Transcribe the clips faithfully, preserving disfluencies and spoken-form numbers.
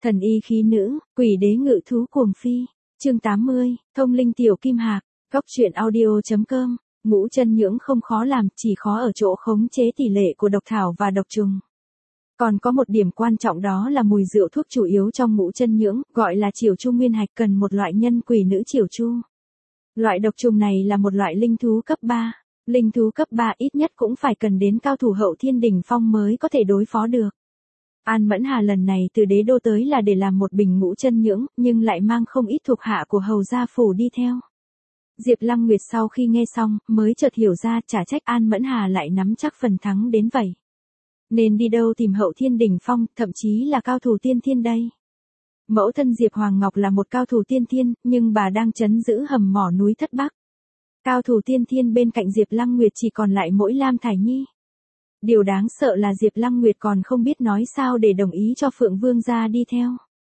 Thần y khí nữ, quỷ đế ngự thú cuồng phi. Chương tám mươi, thông linh tiểu kim hạc. Góc truyện audio chấm com. Ngũ chân nhưỡng không khó làm, chỉ khó ở chỗ khống chế tỷ lệ của độc thảo và độc trùng. Còn có một điểm quan trọng đó là mùi rượu thuốc chủ yếu trong ngũ chân nhưỡng, gọi là chiểu chu nguyên hạch, cần một loại nhân quỷ nữ chiểu chu. Loại độc trùng này là một loại linh thú cấp ba. Linh thú cấp ba ít nhất cũng phải cần đến cao thủ hậu thiên đỉnh phong mới có thể đối phó được. An Mẫn Hà lần này từ đế đô tới là để làm một bình ngũ chân nhưỡng, nhưng lại mang không ít thuộc hạ của hầu gia phủ đi theo. Diệp Lăng Nguyệt sau khi nghe xong, mới chợt hiểu ra chả trách An Mẫn Hà lại nắm chắc phần thắng đến vậy. Nên đi đâu tìm hậu thiên đỉnh phong, thậm chí là cao thủ tiên thiên đây. Mẫu thân Diệp Hoàng Ngọc là một cao thủ tiên thiên, nhưng bà đang trấn giữ hầm mỏ núi Thất Bắc. Cao thủ tiên thiên bên cạnh Diệp Lăng Nguyệt chỉ còn lại mỗi Lam Thải Nhi. Điều đáng sợ là Diệp Lăng Nguyệt còn không biết nói sao để đồng ý cho Phượng Vương gia đi theo.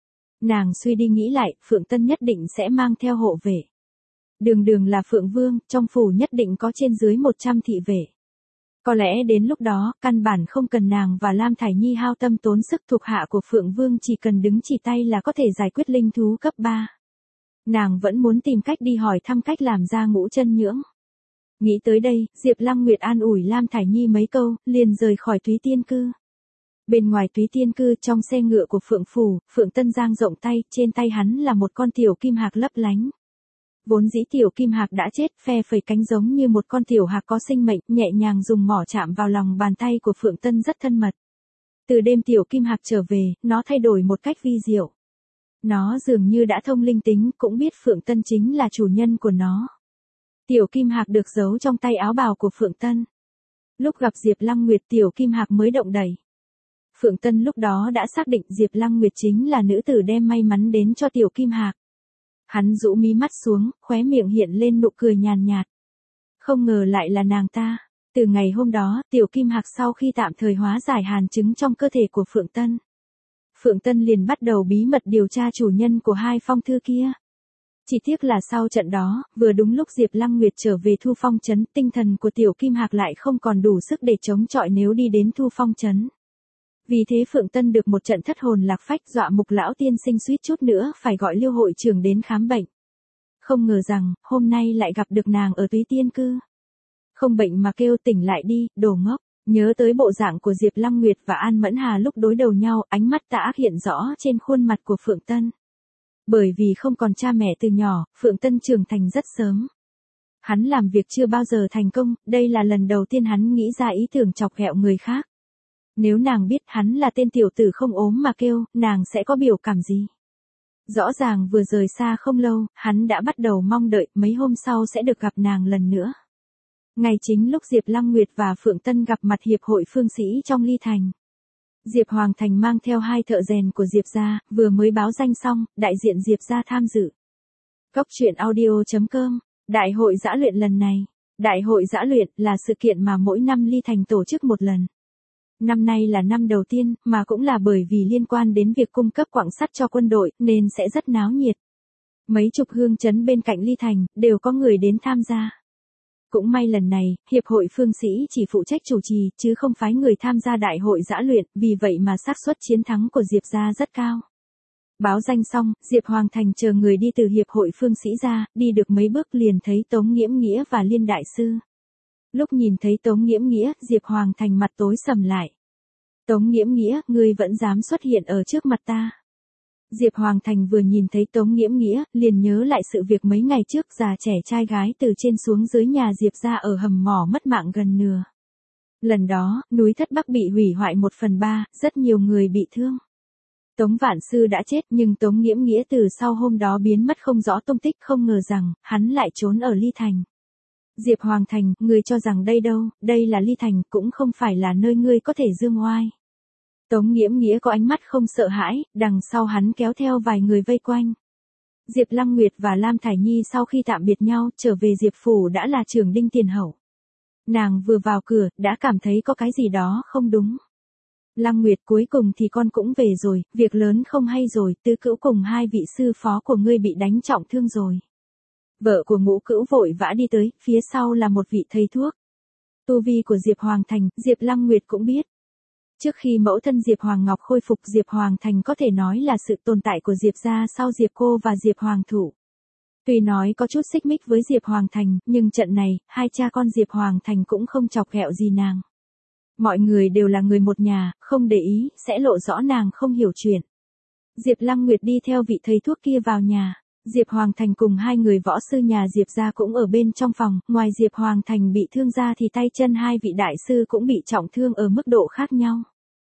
Nàng suy đi nghĩ lại, Phượng Tân nhất định sẽ mang theo hộ vệ. Đường đường là Phượng Vương, trong phủ nhất định có trên dưới một trăm thị vệ. Có lẽ đến lúc đó, căn bản không cần nàng và Lam Thải Nhi hao tâm tốn sức, thuộc hạ của Phượng Vương chỉ cần đứng chỉ tay là có thể giải quyết linh thú cấp ba. Nàng vẫn muốn tìm cách đi hỏi thăm cách làm ra ngũ chân nhưỡng. Nghĩ tới đây, Diệp Lăng Nguyệt an ủi Lam Thải Nhi mấy câu, liền rời khỏi Túy Tiên Cư. Bên ngoài Túy Tiên Cư, trong xe ngựa của Phượng Phủ, Phượng Tân giang rộng tay, trên tay hắn là một con tiểu kim hạc lấp lánh. Vốn dĩ tiểu kim hạc đã chết, phe phẩy cánh giống như một con tiểu hạc có sinh mệnh, nhẹ nhàng dùng mỏ chạm vào lòng bàn tay của Phượng Tân rất thân mật. Từ đêm tiểu kim hạc trở về, nó thay đổi một cách vi diệu. Nó dường như đã thông linh tính, cũng biết Phượng Tân chính là chủ nhân của nó. Tiểu kim hạc được giấu trong tay áo bào của Phượng Tân. Lúc gặp Diệp Lăng Nguyệt, tiểu kim hạc mới động đậy. Phượng Tân lúc đó đã xác định Diệp Lăng Nguyệt chính là nữ tử đem may mắn đến cho tiểu kim hạc. Hắn rũ mí mắt xuống, khóe miệng hiện lên nụ cười nhàn nhạt. Không ngờ lại là nàng ta. Từ ngày hôm đó, tiểu kim hạc sau khi tạm thời hóa giải hàn chứng trong cơ thể của Phượng Tân. Phượng Tân liền bắt đầu bí mật điều tra chủ nhân của hai phong thư kia. Chỉ tiếc là sau trận đó, vừa đúng lúc Diệp Lăng Nguyệt trở về Thu Phong Trấn, tinh thần của tiểu kim hạc lại không còn đủ sức để chống chọi nếu đi đến Thu Phong Trấn. Vì thế Phượng Tân được một trận thất hồn lạc phách, dọa Mục lão tiên sinh suýt chút nữa phải gọi Liêu hội trưởng đến khám bệnh. Không ngờ rằng, hôm nay lại gặp được nàng ở Túy Tiên Cư. Không bệnh mà kêu tỉnh lại đi, đồ ngốc. Nhớ tới bộ dạng của Diệp Lăng Nguyệt và An Mẫn Hà lúc đối đầu nhau, ánh mắt tà ác hiện rõ trên khuôn mặt của Phượng Tân. Bởi vì không còn cha mẹ từ nhỏ, Phượng Tân trưởng thành rất sớm. Hắn làm việc chưa bao giờ thành công, đây là lần đầu tiên hắn nghĩ ra ý tưởng chọc ghẹo người khác. Nếu nàng biết hắn là tên tiểu tử không ốm mà kêu, nàng sẽ có biểu cảm gì? Rõ ràng vừa rời xa không lâu, hắn đã bắt đầu mong đợi mấy hôm sau sẽ được gặp nàng lần nữa. Ngày chính lúc Diệp Lăng Nguyệt và Phượng Tân gặp mặt hiệp hội phương sĩ trong Ly Thành. Diệp Hoàng Thành mang theo hai thợ rèn của Diệp gia, vừa mới báo danh xong, đại diện Diệp gia tham dự. Góc truyện audio chấm com. Đại hội giã luyện lần này. Đại hội giã luyện là sự kiện mà mỗi năm Ly Thành tổ chức một lần. Năm nay là năm đầu tiên, mà cũng là bởi vì liên quan đến việc cung cấp quặng sắt cho quân đội, nên sẽ rất náo nhiệt. Mấy chục hương trấn bên cạnh Ly Thành, đều có người đến tham gia. Cũng may lần này, Hiệp hội phương sĩ chỉ phụ trách chủ trì, chứ không phái người tham gia đại hội giã luyện, vì vậy mà xác suất chiến thắng của Diệp gia rất cao. Báo danh xong, Diệp Hoàng Thành chờ người đi từ Hiệp hội phương sĩ ra, đi được mấy bước liền thấy Tống Nghiễm Nghĩa và Liên Đại Sư. Lúc nhìn thấy Tống Nghiễm Nghĩa, Diệp Hoàng Thành mặt tối sầm lại. Tống Nghiễm Nghĩa, ngươi vẫn dám xuất hiện ở trước mặt ta. Diệp Hoàng Thành vừa nhìn thấy Tống Nghiễm Nghĩa, liền nhớ lại sự việc mấy ngày trước già trẻ trai gái từ trên xuống dưới nhà Diệp gia ở hầm mỏ mất mạng gần nửa. Lần đó, núi Thất Bắc bị hủy hoại một phần ba, rất nhiều người bị thương. Tống Vạn Sư đã chết nhưng Tống Nghiễm Nghĩa từ sau hôm đó biến mất không rõ tung tích, không ngờ rằng, hắn lại trốn ở Ly Thành. Diệp Hoàng Thành, ngươi cho rằng đây đâu, đây là Ly Thành, cũng không phải là nơi ngươi có thể dương oai. Tống Nghiễm Nghĩa có ánh mắt không sợ hãi, đằng sau hắn kéo theo vài người vây quanh. Diệp Lăng Nguyệt và Lam Thải Nhi sau khi tạm biệt nhau, trở về Diệp phủ đã là trưởng đinh tiền hậu. Nàng vừa vào cửa, đã cảm thấy có cái gì đó không đúng. Lăng Nguyệt, cuối cùng thì con cũng về rồi, việc lớn không hay rồi, Tứ Cữu cùng hai vị sư phó của ngươi bị đánh trọng thương rồi. Vợ của Ngũ Cữu vội vã đi tới, phía sau là một vị thầy thuốc. Tu vi của Diệp Hoàng Thành, Diệp Lăng Nguyệt cũng biết. Trước khi mẫu thân Diệp Hoàng Ngọc khôi phục, Diệp Hoàng Thành có thể nói là sự tồn tại của Diệp gia sau Diệp cô và Diệp Hoàng Thụ. Tuy nói có chút xích mích với Diệp Hoàng Thành, nhưng trận này, hai cha con Diệp Hoàng Thành cũng không chọc ghẹo gì nàng. Mọi người đều là người một nhà, không để ý, sẽ lộ rõ nàng không hiểu chuyện. Diệp Lăng Nguyệt đi theo vị thầy thuốc kia vào nhà. Diệp Hoàng Thành cùng hai người võ sư nhà Diệp gia cũng ở bên trong phòng, ngoài Diệp Hoàng Thành bị thương ra thì tay chân hai vị đại sư cũng bị trọng thương ở mức độ khác nhau.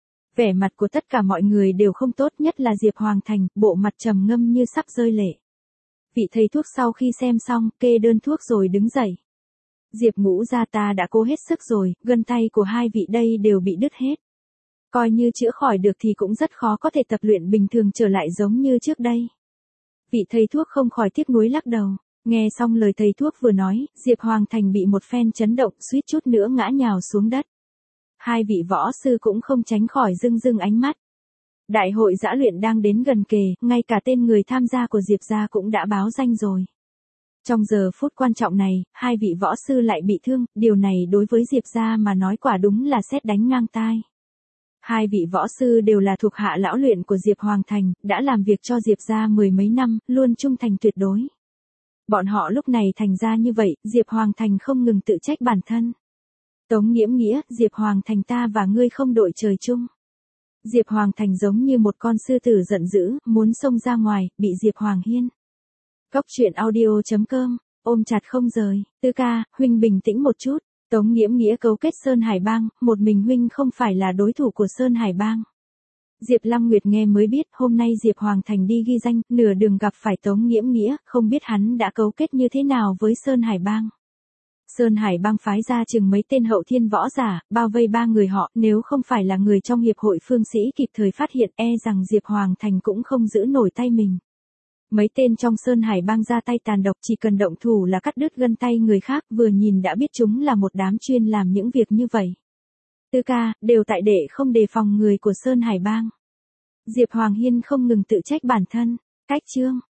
Vẻ mặt của tất cả mọi người đều không tốt, nhất là Diệp Hoàng Thành, bộ mặt trầm ngâm như sắp rơi lệ. Vị thầy thuốc sau khi xem xong, kê đơn thuốc rồi đứng dậy. Diệp Ngũ gia ta đã cố hết sức rồi, gân tay của hai vị đây đều bị đứt hết. Coi như chữa khỏi được thì cũng rất khó có thể tập luyện bình thường trở lại giống như trước đây. Vị thầy thuốc không khỏi tiếc nuối lắc đầu. Nghe xong lời thầy thuốc vừa nói, Diệp Hoàng Thành bị một phen chấn động, suýt chút nữa ngã nhào xuống đất. Hai vị võ sư cũng không tránh khỏi rưng rưng ánh mắt. Đại hội giã luyện đang đến gần kề, ngay cả tên người tham gia của Diệp gia cũng đã báo danh rồi. Trong giờ phút quan trọng này, hai vị võ sư lại bị thương, điều này đối với Diệp gia mà nói quả đúng là sét đánh ngang tai. Hai vị võ sư đều là thuộc hạ lão luyện của Diệp Hoàng Thành, đã làm việc cho Diệp gia mười mấy năm, luôn trung thành tuyệt đối. Bọn họ lúc này thành ra như vậy, Diệp Hoàng Thành không ngừng tự trách bản thân. Tống Nghiễm Nghĩa, Diệp Hoàng Thành ta và ngươi không đội trời chung. Diệp Hoàng Thành giống như một con sư tử giận dữ, muốn xông ra ngoài, bị Diệp Hoàng Hiên. Cốc truyện audio chấm com, ôm chặt không rời. Tư ca, huynh bình tĩnh một chút. Tống Nghiễm Nghĩa cấu kết Sơn Hải Bang, một mình huynh không phải là đối thủ của Sơn Hải Bang. Diệp Lăng Nguyệt nghe mới biết, hôm nay Diệp Hoàng Thành đi ghi danh, nửa đường gặp phải Tống Nghiễm Nghĩa, không biết hắn đã cấu kết như thế nào với Sơn Hải Bang. Sơn Hải Bang phái ra chừng mấy tên hậu thiên võ giả, bao vây ba người họ, nếu không phải là người trong hiệp hội phương sĩ kịp thời phát hiện, e rằng Diệp Hoàng Thành cũng không giữ nổi tay mình. Mấy tên trong Sơn Hải Bang ra tay tàn độc, chỉ cần động thủ là cắt đứt gân tay người khác, vừa nhìn đã biết chúng là một đám chuyên làm những việc như vậy. Tư ca, đều tại đệ không đề phòng người của Sơn Hải Bang. Diệp Hoàng Hiên không ngừng tự trách bản thân. Cách chương